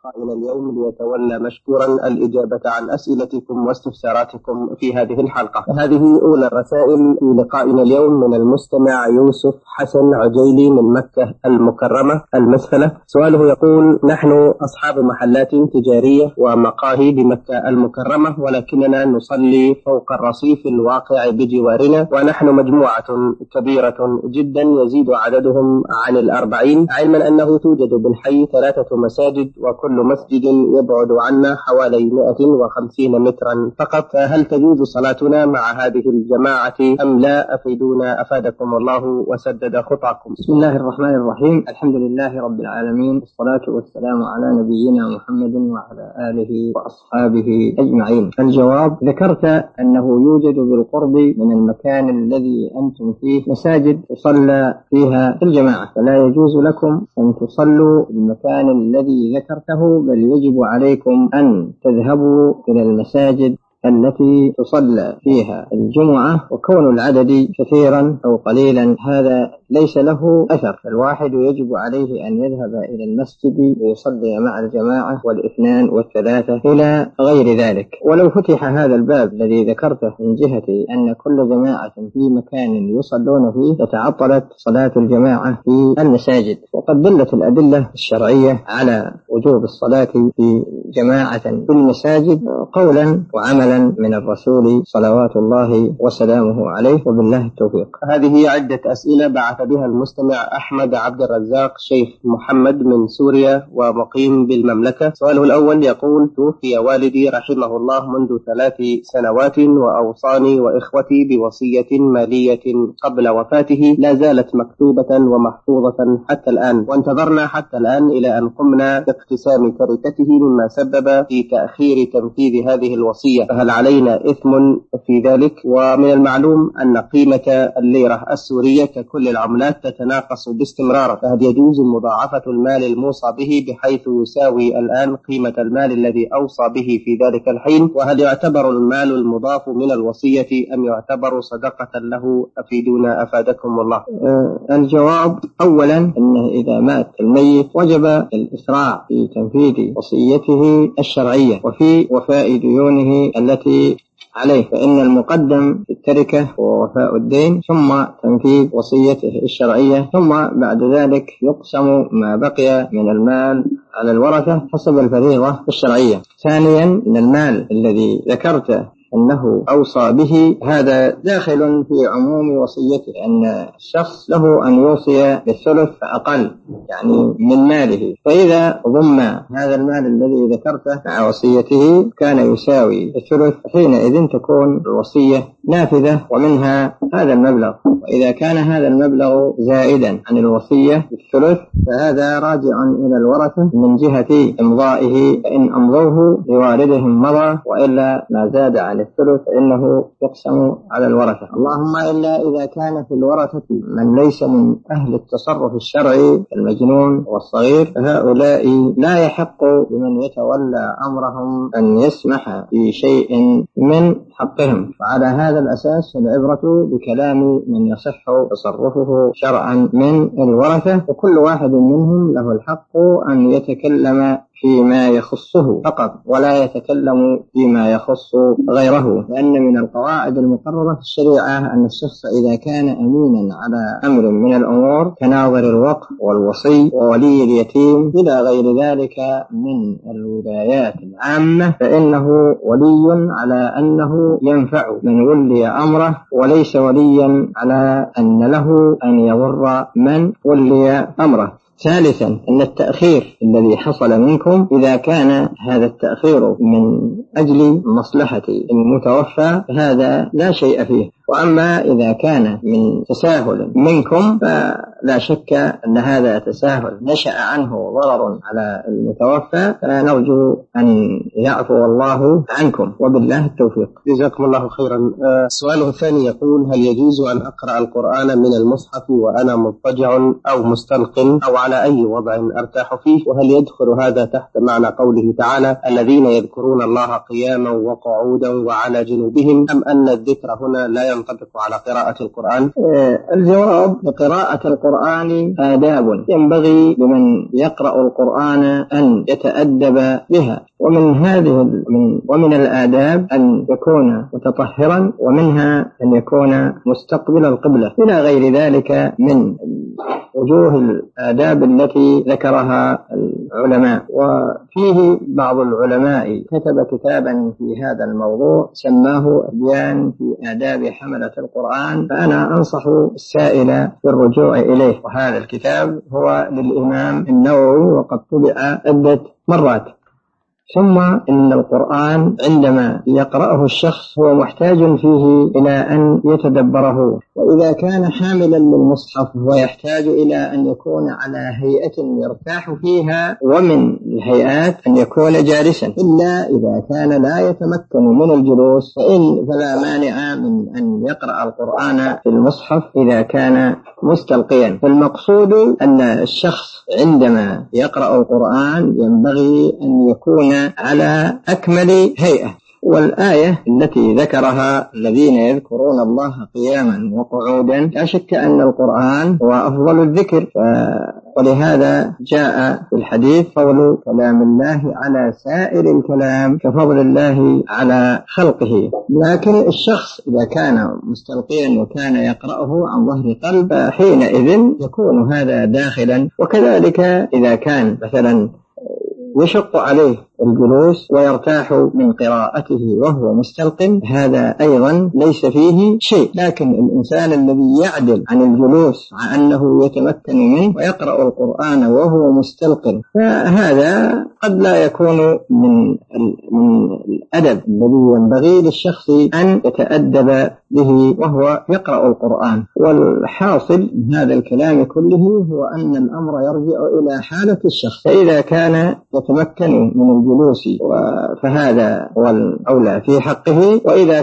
لقائنا اليوم ليتولى مشكورا الإجابة عن أسئلتكم واستفساراتكم في هذه الحلقة. هذه أولى الرسائل في لقائنا اليوم من المستمع يوسف حسن عجيلي من مكة المكرمة المسفلة. سؤاله يقول: نحن أصحاب محلات تجارية ومقاهي بمكة المكرمة، ولكننا نصلي فوق الرصيف الواقع بجوارنا، ونحن مجموعة كبيرة جدا يزيد عددهم عن 40، علما أنه توجد بالحي 3 مساجد، وكل مسجد يبعد عنا حوالي 150 مترا فقط، فهل تجوز صلاتنا مع هذه الجماعة أم لا؟ أفيدونا أفادكم الله وسدد خطاكم. بسم الله الرحمن الرحيم، الحمد لله رب العالمين، والصلاة والسلام على نبينا محمد وعلى آله وأصحابه أجمعين. الجواب: ذكرت أنه يوجد بالقرب من المكان الذي أنتم فيه مساجد تصلى فيها في الجماعة، فلا يجوز لكم أن تصلوا المكان الذي ذكرته، بل يجب عليكم أن تذهبوا إلى المساجد التي تصلى فيها الجمعة، وكون العدد كثيرا أو قليلا هذا ليس له أثر، فالواحد يجب عليه أن يذهب إلى المسجد ليصلي مع الجماعة والإثنان والثلاثة إلى غير ذلك. ولو فتح هذا الباب الذي ذكرته من جهة أن كل جماعة في مكان يصلون فيه لتعطلت صلاة الجماعة في المساجد، وقد دلت الأدلة الشرعية على وجوب الصلاة في جماعة في المساجد قولا وعملا من الرسول صلوات الله وسلامه عليه، وبالله التوفيق. هذه عدة أسئلة بعث بها المستمع أحمد عبد الرزاق شيخ محمد من سوريا ومقيم بالمملكة. سؤاله الأول يقول: توفي والدي رحمه الله منذ 3 سنوات، وأوصاني وإخوتي بوصية مالية قبل وفاته لا زالت مكتوبة ومحفوظة حتى الآن، وانتظرنا حتى الآن إلى أن قمنا باقتسام تركته، مما سبب في تأخير تنفيذ هذه الوصية، فهل علينا إثم في ذلك؟ ومن المعلوم أن قيمة الليرة السورية ككل العملات تتناقص باستمرار، فهل يجوز مضاعفة المال الموصى به بحيث يساوي الآن قيمة المال الذي أوصى به في ذلك الحين؟ وهل يعتبر المال المضاف من الوصية أم يعتبر صدقة له؟ أفيدونا أفادكم الله. الجواب: أولا أنه إذا مات الميت وجب الإسراع في تنفيذ وصيته الشرعية وفي وفاء ديونه التي عليه، فإن المقدم في التركة ووفاء الدين، ثم تنفيذ وصيته الشرعية، ثم بعد ذلك يقسم ما بقي من المال على الورثة حسب الفريضة الشرعية. ثانيا أن المال الذي ذكرته أنه أوصى به هذا داخل في عموم وصيته، أن الشخص له أن يوصي بالثلث فأقل يعني من ماله، فإذا ضم هذا المال الذي ذكرته مع وصيته كان يساوي الثلث، حينئذ تكون الوصية نافذة ومنها هذا المبلغ. وإذا كان هذا المبلغ زائدا عن الوصية بالثلث فهذا راجع إلى الورثة من جهة إمضائه، فإن أمضوه لوالدهم مضى، وإلا ما زاد عن الثلث فإنه يقسم على الورثة، اللهم إلا إذا كان في الورثة من ليس من أهل التصرف الشرعي المجنون والصغير، فهؤلاء لا يحق لمن يتولى أمرهم أن يسمح في شيء من حقهم. وعلى هذا الأساس العبرة بكلام من يصح تصرفه شرعا من الورثة، وكل واحد منهم له الحق أن يتكلم فيما يخصه فقط ولا يتكلم فيما يخص غيره، لأن من القواعد المقررة في الشريعة أن الشخص إذا كان أمينا على أمر من الأمور كناظر الوقف والوصي وولي اليتيم إلى غير ذلك من الولايات العامة، فإنه ولي على أنه ينفع من ولي أمره، وليس وليا على أن له أن يضر من ولي أمره. ثالثا أن التأخير الذي حصل منكم إذا كان هذا التأخير من أجل مصلحة المتوفى هذا لا شيء فيه، وأما إذا كان من تساهل منكم فلا شك أن هذا تساهل نشأ عنه ضرر على المتوفى، فنرجو أن يعفو الله عنكم، وبالله التوفيق. جزاكم الله خيرا. سؤاله الثاني يقول: هل يجوز أن أقرأ القرآن من المصحف وأنا مضطجع أو مستلق أو على أي وضع أرتاح فيه؟ وهل يدخل هذا تحت معنى قوله تعالى: الذين يذكرون الله قياما وقعودا وعلى جنوبهم، أم أن الذكر هنا لا ينطبق على قراءة القرآن؟ الجواب: بقراءة القرآن آداب ينبغي لمن يقرأ القرآن أن يتأدب بها، ومن الآداب أن يكون متطهرا، ومنها أن يكون مستقبل القبلة، إلى غير ذلك من وجوه الآداب التي ذكرها العلماء. وفيه بعض العلماء كتب كتابا في هذا الموضوع سماه أبيان في آداب حملة القرآن، فأنا أنصح السائل بالرجوع إليه. وهذا الكتاب هو للإمام النووي وقد طبع عدة مرات. ثم إن القرآن عندما يقرأه الشخص هو محتاج فيه إلى أن يتدبره، وإذا كان حاملا للمصحف ويحتاج إلى أن يكون على هيئة يرتاح فيها، ومن الهيئات أن يكون جالسا، إلا إذا كان لا يتمكن من الجلوس فلا مانع من أن يقرأ القرآن في المصحف إذا كان مستلقيا. فالمقصود أن الشخص عندما يقرأ القرآن ينبغي أن يكون على أكمل هيئة. والآية التي ذكرها الذين يذكرون الله قياما وقعودا، لا شك أن القرآن هو أفضل الذكر، ولهذا جاء في الحديث: قول كلام الله على سائر الكلام كفضل الله على خلقه. لكن الشخص إذا كان مستلقيا وكان يقرأه عن ظهر قلب حينئذ يكون هذا داخلا. وكذلك إذا كان مثلا يشق عليه الجلوس ويرتاح من قراءته وهو مستلقٍ، هذا أيضا ليس فيه شيء. لكن الإنسان الذي يعدل عن الجلوس عن أنه يتمكن منه ويقرأ القرآن وهو مستلقٍ، فهذا قد لا يكون من الأدب الذي ينبغي للشخص أن يتأدب به وهو يقرأ القرآن. والحاصل من هذا الكلام كله هو أن الأمر يرجع إلى حالة الشخص، فإذا كان يتمكن من الجلوس فهذا هو الأولى في حقه، وإذا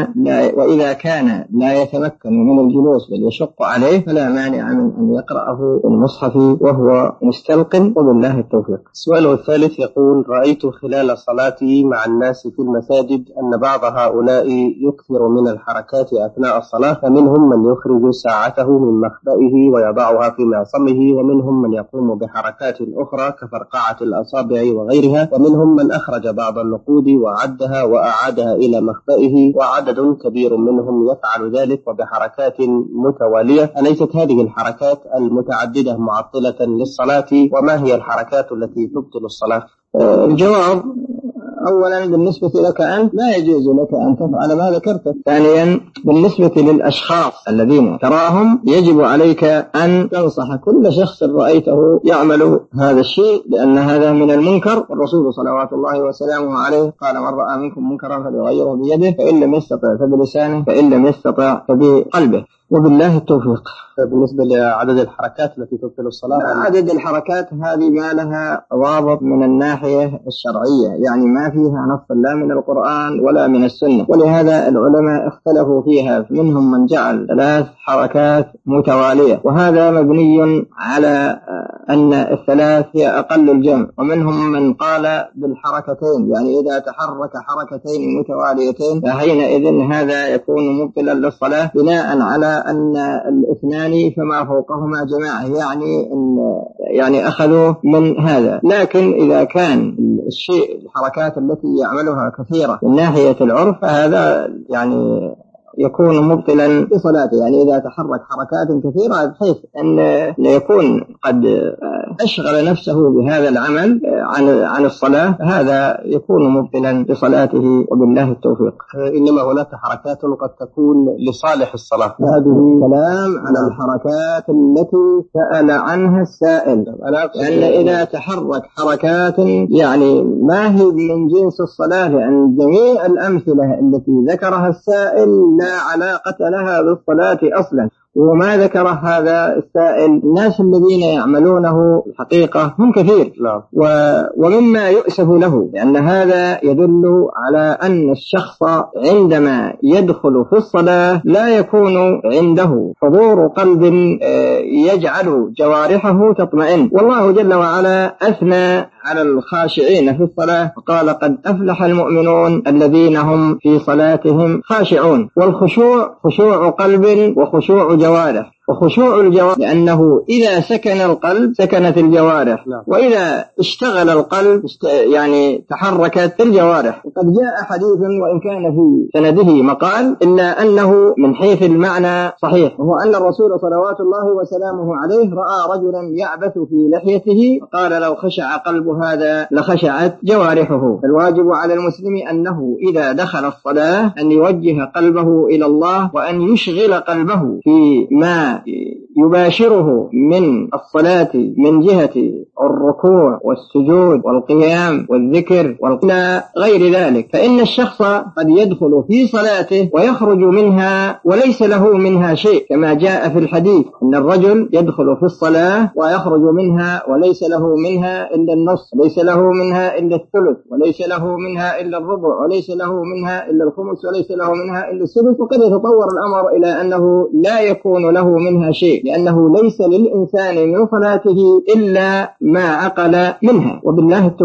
كان لا يتمكن من الجلوس بل يشق عليه فلا مانع من أن يقرأه المصحف وهو مستلق، وبالله التوفيق. السؤال الثالث يقول: رأيت خلال صلاتي مع الناس في المساجد أن بعض هؤلاء يكثر من الحركات أثناء الصلاة، فمنهم من يخرج ساعته من مخبئه ويضعها في معصمه، ومنهم من يقوم بحركات أخرى كفرقعة الأصابع وغيرها، ومنهم من أخرج بعض النقود وعدها وأعادها إلى مخبئه، وعدد كبير منهم يفعل ذلك وبحركات متوالية. أليست هذه الحركات المتعددة معطلة للصلاة؟ وما هي الحركات التي تبطل الصلاة؟ الجواب: أولا بالنسبة لك أنت لا يجوز لك أن تفعل ما ذكرته. ثانيا بالنسبة للأشخاص الذين تراهم يجب عليك أن تنصح كل شخص رأيته يعمل هذا الشيء، لأن هذا من المنكر. والرسول صلوات الله وسلامه عليه قال: من رأى منكم منكرا فليغيره بيده، فإن لم يستطع فبلسانه، فإن لم يستطع فبقلبه، وبالله التوفيق. بالنسبة لعدد الحركات التي تبطل الصلاة، عدد الحركات هذه ما لها ضابط من الناحية الشرعية، يعني ما فيها نص لا من القرآن ولا من السنة، ولهذا العلماء اختلفوا فيها. منهم من جعل 3 حركات متوالية، وهذا مبني على أن ال3 هي أقل الجمع، ومنهم من قال بالحركتين، يعني إذا تحرك حركتين متواليتين فحينئذ هذا يكون مبطلا للصلاة، بناء على أن الاثنان فما فوقهما جماعة، يعني أخذوا من هذا. لكن إذا كان الشيء الحركات التي يعملها كثيرة من ناحية العرف فهذا يعني يكون مبطلا لصلاته، يعني إذا تحرك حركات كثيرة بحيث أن يكون قد أشغل نفسه بهذا العمل عن الصلاة، هذا يكون مبطلا لصلاته، وبالله التوفيق. إنما هناك حركات قد تكون لصالح الصلاة. هذه كلام على الحركات التي سأل عنها السائل، لأن إذا تحرك حركات يعني ما هي من جنس الصلاة، لأن جميع الأمثلة التي ذكرها السائل لا علاقة لها بالصلاة أصلا. وما ذكر هذا السائل الناس الذين يعملونه الحقيقة هم كثير، ومما يؤسف له، لأن هذا يدل على أن الشخص عندما يدخل في الصلاة لا يكون عنده حضور قلب يجعل جوارحه تطمئن. والله جل وعلا أثنى على الخاشعين في الصلاة وقال قد أفلح المؤمنون الذين هم في صلاتهم خاشعون. والخشوع خشوع قلب وخشوع جوارح. وخشوع الجوارح لأنه إذا سكن القلب سكنت الجوارح، وإذا اشتغل القلب يعني تحركت الجوارح. وقد جاء حديث وإن كان في سنده مقال إلا أنه من حيث المعنى صحيح، وهو أن الرسول صلوات الله وسلامه عليه رأى رجلا يعبث في لحيته فقال لو خشع قلب هذا لخشعت جوارحه. الواجب على المسلم أنه إذا دخل الصلاة أن يوجه قلبه إلى الله وأن يشغل قلبه في ما يباشره من الصلاة من جهة الركوع والسجود والقيام والذكر غير ذلك. فإن الشخص قد يدخل في صلاته ويخرج منها وليس له منها شيء، كما جاء في الحديث أن الرجل يدخل في الصلاة ويخرج منها وليس له منها إلا النصف، ليس له منها إلا الثلث، وليس له منها إلا الربع، وليس له منها إلا الخمس، وليس له منها إلا السدس. وقد يتطور الأمر إلى أنه لا يكون له منها شيء، لأنه ليس للإنسان من صلاته إلا ما عقل منها. وبالله التوفيق.